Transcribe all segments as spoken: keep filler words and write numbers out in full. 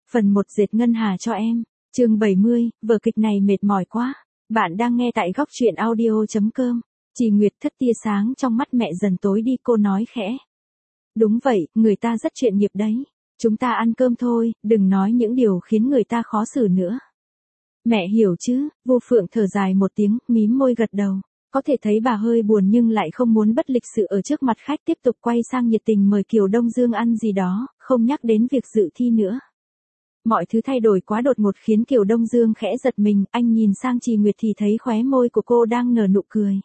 Phần một dệt ngân hà cho em. Chương bảy mươi, vở kịch này mệt mỏi quá. Bạn đang nghe tại góc truyện audio chấm com. Chị Nguyệt thất tia sáng trong mắt mẹ dần tối đi, cô nói khẽ. Đúng vậy, người ta rất chuyên nghiệp đấy. Chúng ta ăn cơm thôi, đừng nói những điều khiến người ta khó xử nữa. Mẹ hiểu chứ, Vô Phượng thở dài một tiếng, mím môi gật đầu. Có thể thấy bà hơi buồn nhưng lại không muốn bất lịch sự ở trước mặt khách, tiếp tục quay sang nhiệt tình mời Kiều Đông Dương ăn gì đó, không nhắc đến việc dự thi nữa. Mọi thứ thay đổi quá đột ngột khiến Kiều Đông Dương khẽ giật mình, anh nhìn sang Trì Nguyệt thì thấy khóe môi của cô đang nở nụ cười.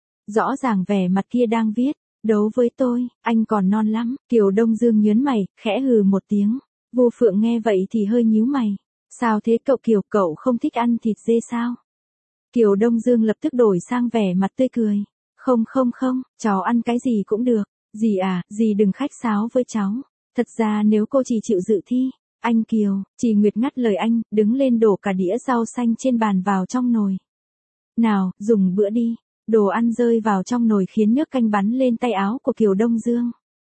Rõ ràng vẻ mặt kia đang viết, đấu với tôi, anh còn non lắm. Kiều Đông Dương nhớn mày, khẽ hừ một tiếng. Vô Phượng nghe vậy thì hơi nhíu mày. Sao thế cậu Kiều, cậu không thích ăn thịt dê sao? Kiều Đông Dương lập tức đổi sang vẻ mặt tươi cười. Không không không, cháu ăn cái gì cũng được. Dì à, dì đừng khách sáo với cháu. Thật ra nếu cô chỉ chịu dự thi. Anh Kiều, Trì Nguyệt ngắt lời anh, đứng lên đổ cả đĩa rau xanh trên bàn vào trong nồi. Nào, dùng bữa đi. Đồ ăn rơi vào trong nồi khiến nước canh bắn lên tay áo của Kiều Đông Dương.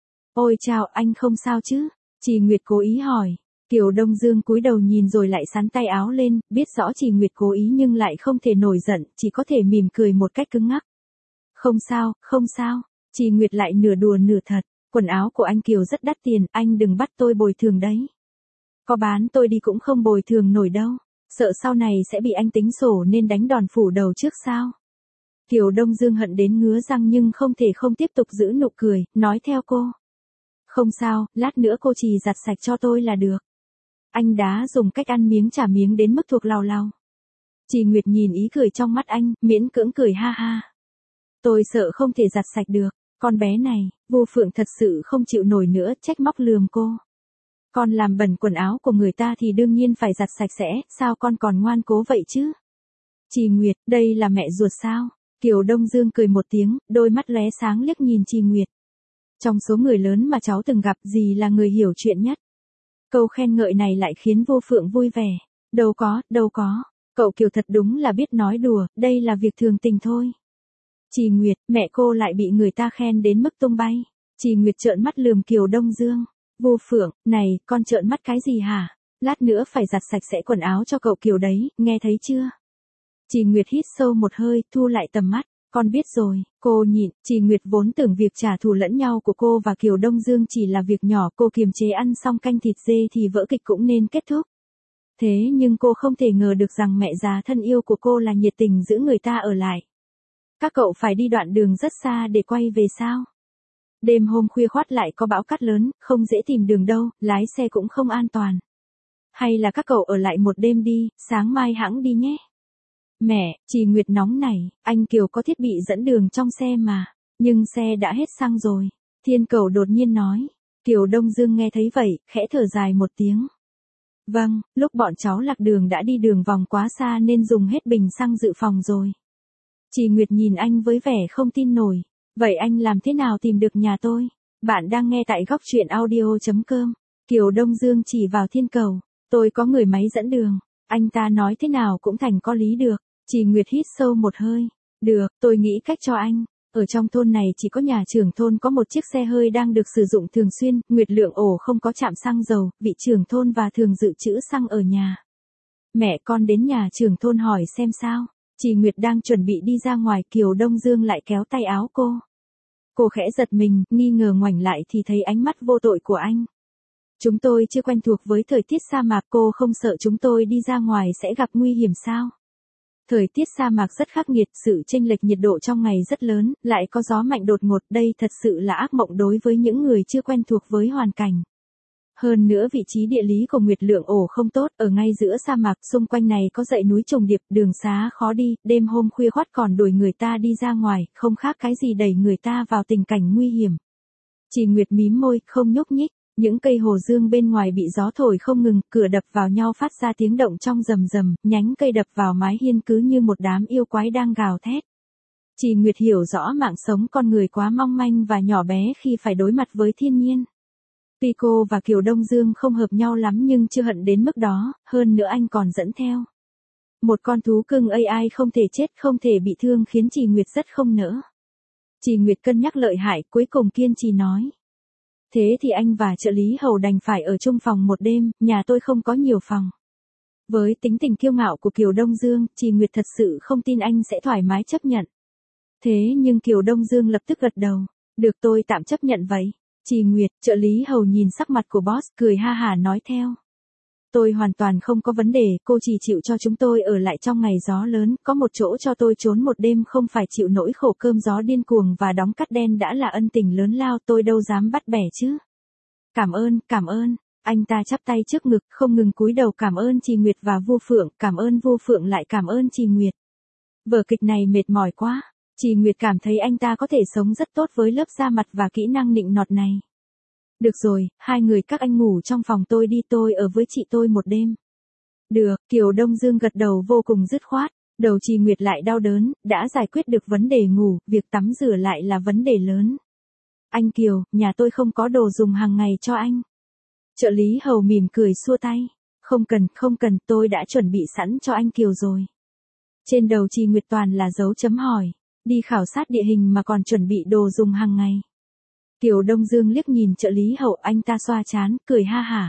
Ôi chào, anh không sao chứ? Trì Nguyệt cố ý hỏi. Kiều Đông Dương cúi đầu nhìn rồi lại xắn tay áo lên, biết rõ Trì Nguyệt cố ý nhưng lại không thể nổi giận, chỉ có thể mỉm cười một cách cứng ngắc. Không sao, không sao. Trì Nguyệt lại nửa đùa nửa thật. Quần áo của anh Kiều rất đắt tiền, anh đừng bắt tôi bồi thường đấy. Có bán tôi đi cũng không bồi thường nổi đâu. Sợ sau này sẽ bị anh tính sổ nên đánh đòn phủ đầu trước sao? Kiều Đông Dương hận đến ngứa răng nhưng không thể không tiếp tục giữ nụ cười, nói theo cô. Không sao, lát nữa cô chỉ giặt sạch cho tôi là được. Anh đã dùng cách ăn miếng trả miếng đến mức thuộc lào lào. Trì Nguyệt nhìn ý cười trong mắt anh, miễn cưỡng cười ha ha. Tôi sợ không thể giặt sạch được, con bé này. Vô Phượng thật sự không chịu nổi nữa, trách móc lườm cô. Con làm bẩn quần áo của người ta thì đương nhiên phải giặt sạch sẽ, sao con còn ngoan cố vậy chứ? Trì Nguyệt, đây là mẹ ruột sao? Kiều Đông Dương cười một tiếng, đôi mắt lóe sáng liếc nhìn Trì Nguyệt. Trong số người lớn mà cháu từng gặp, dì là người hiểu chuyện nhất. Câu khen ngợi này lại khiến Vô Phượng vui vẻ. Đâu có, đâu có. Cậu Kiều thật đúng là biết nói đùa, đây là việc thường tình thôi. Trì Nguyệt, mẹ cô lại bị người ta khen đến mức tung bay. Trì Nguyệt trợn mắt lườm Kiều Đông Dương. Vô Phượng, này, con trợn mắt cái gì hả? Lát nữa phải giặt sạch sẽ quần áo cho cậu Kiều đấy, nghe thấy chưa? Trì Nguyệt hít sâu một hơi, thu lại tầm mắt. Con biết rồi, cô nhịn. Trì Nguyệt vốn tưởng việc trả thù lẫn nhau của cô và Kiều Đông Dương chỉ là việc nhỏ, cô kiềm chế ăn xong canh thịt dê thì vở kịch cũng nên kết thúc. Thế nhưng cô không thể ngờ được rằng mẹ già thân yêu của cô là nhiệt tình giữ người ta ở lại. Các cậu phải đi đoạn đường rất xa để quay về sao? Đêm hôm khuya khoắt lại có bão cát lớn, không dễ tìm đường đâu, lái xe cũng không an toàn. Hay là các cậu ở lại một đêm đi, sáng mai hẵng đi nhé. Mẹ, Trì Nguyệt nóng nảy, anh Kiều có thiết bị dẫn đường trong xe mà, nhưng xe đã hết xăng rồi. Thiên Cầu đột nhiên nói. Kiều Đông Dương nghe thấy vậy, khẽ thở dài một tiếng. Vâng, lúc bọn cháu lạc đường đã đi đường vòng quá xa nên dùng hết bình xăng dự phòng rồi. Trì Nguyệt nhìn anh với vẻ không tin nổi. Vậy anh làm thế nào tìm được nhà tôi? Bạn đang nghe tại góc truyện audio chấm com. Kiều Đông Dương chỉ vào Thiên Cầu. Tôi có người máy dẫn đường. Anh ta nói thế nào cũng thành có lý được. Trì Nguyệt hít sâu một hơi. Được, tôi nghĩ cách cho anh. Ở trong thôn này chỉ có nhà trưởng thôn có một chiếc xe hơi đang được sử dụng thường xuyên. Nguyệt Lượng ổ không có trạm xăng dầu, vị trưởng thôn và thường dự trữ xăng ở nhà. Mẹ con đến nhà trưởng thôn hỏi xem sao. Trì Nguyệt đang chuẩn bị đi ra ngoài, Kiều Đông Dương lại kéo tay áo cô. Cô khẽ giật mình, nghi ngờ ngoảnh lại thì thấy ánh mắt vô tội của anh. Chúng tôi chưa quen thuộc với thời tiết sa mạc, cô không sợ chúng tôi đi ra ngoài sẽ gặp nguy hiểm sao? Thời tiết sa mạc rất khắc nghiệt, sự chênh lệch nhiệt độ trong ngày rất lớn, lại có gió mạnh đột ngột, đây thật sự là ác mộng đối với những người chưa quen thuộc với hoàn cảnh. Hơn nữa vị trí địa lý của Nguyệt Lượng ổ không tốt, ở ngay giữa sa mạc, xung quanh này có dãy núi trùng điệp, đường xá khó đi, đêm hôm khuya khoắt còn đuổi người ta đi ra ngoài, không khác cái gì đẩy người ta vào tình cảnh nguy hiểm. Trì Nguyệt mím môi, không nhúc nhích, những cây hồ dương bên ngoài bị gió thổi không ngừng, cửa đập vào nhau phát ra tiếng động trong rầm rầm, nhánh cây đập vào mái hiên cứ như một đám yêu quái đang gào thét. Trì Nguyệt hiểu rõ mạng sống con người quá mong manh và nhỏ bé khi phải đối mặt với thiên nhiên. Tuy cô và Kiều Đông Dương không hợp nhau lắm nhưng chưa hận đến mức đó, hơn nữa anh còn dẫn theo một con thú cưng a i không thể chết không thể bị thương khiến Trì Nguyệt rất không nỡ. Trì Nguyệt cân nhắc lợi hại, cuối cùng kiên trì nói. Thế thì anh và trợ lý hầu đành phải ở chung phòng một đêm, nhà tôi không có nhiều phòng. Với tính tình kiêu ngạo của Kiều Đông Dương, chị Nguyệt thật sự không tin anh sẽ thoải mái chấp nhận. Thế nhưng Kiều Đông Dương lập tức gật đầu. Được, tôi tạm chấp nhận vậy. Chị Nguyệt, trợ lý hầu nhìn sắc mặt của boss, cười ha hả nói theo. Tôi hoàn toàn không có vấn đề, cô chỉ chịu cho chúng tôi ở lại trong ngày gió lớn, có một chỗ cho tôi trốn một đêm không phải chịu nỗi khổ cơm gió điên cuồng và đóng cắt đen đã là ân tình lớn lao, tôi đâu dám bắt bẻ chứ. Cảm ơn, cảm ơn. Anh ta chắp tay trước ngực, không ngừng cúi đầu cảm ơn chị Nguyệt và Vu Phượng, cảm ơn Vu Phượng lại cảm ơn chị Nguyệt. Vở kịch này mệt mỏi quá. Chị Nguyệt cảm thấy anh ta có thể sống rất tốt với lớp da mặt và kỹ năng nịnh nọt này. Được rồi, hai người các anh ngủ trong phòng tôi đi, tôi ở với chị tôi một đêm. Được, Kiều Đông Dương gật đầu vô cùng dứt khoát. Đầu chị Nguyệt lại đau đớn, đã giải quyết được vấn đề ngủ, việc tắm rửa lại là vấn đề lớn. Anh Kiều, nhà tôi không có đồ dùng hàng ngày cho anh. Trợ lý hầu mỉm cười xua tay. Không cần, không cần, tôi đã chuẩn bị sẵn cho anh Kiều rồi. Trên đầu chị Nguyệt toàn là dấu chấm hỏi. Đi khảo sát địa hình mà còn chuẩn bị đồ dùng hàng ngày. Kiều Đông Dương liếc nhìn trợ lý hầu, anh ta xoa chán, cười ha hả.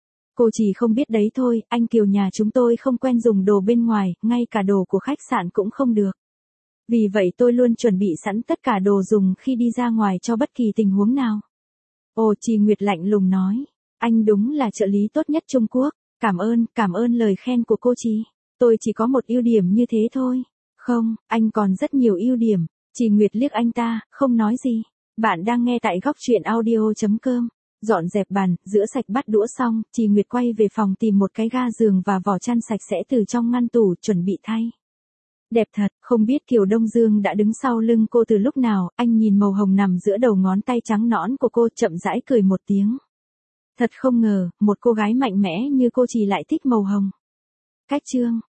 Cô chỉ không biết đấy thôi, anh Kiều nhà chúng tôi không quen dùng đồ bên ngoài, ngay cả đồ của khách sạn cũng không được. Vì vậy tôi luôn chuẩn bị sẵn tất cả đồ dùng khi đi ra ngoài cho bất kỳ tình huống nào. Ồ, chị Nguyệt lạnh lùng nói. Anh đúng là trợ lý tốt nhất Trung Quốc. Cảm ơn, cảm ơn lời khen của cô chị. Tôi chỉ có một ưu điểm như thế thôi. Không, anh còn rất nhiều ưu điểm. Chị Nguyệt liếc anh ta, không nói gì. Bạn đang nghe tại góc truyện audio chấm com. Dọn dẹp bàn, rửa sạch bát đũa xong, chị Nguyệt quay về phòng tìm một cái ga giường và vỏ chăn sạch sẽ từ trong ngăn tủ chuẩn bị thay. Đẹp thật, không biết Kiều Đông Dương đã đứng sau lưng cô từ lúc nào, anh nhìn màu hồng nằm giữa đầu ngón tay trắng nõn của cô, chậm rãi cười một tiếng. Thật không ngờ, một cô gái mạnh mẽ như cô chỉ lại thích màu hồng. Cách chương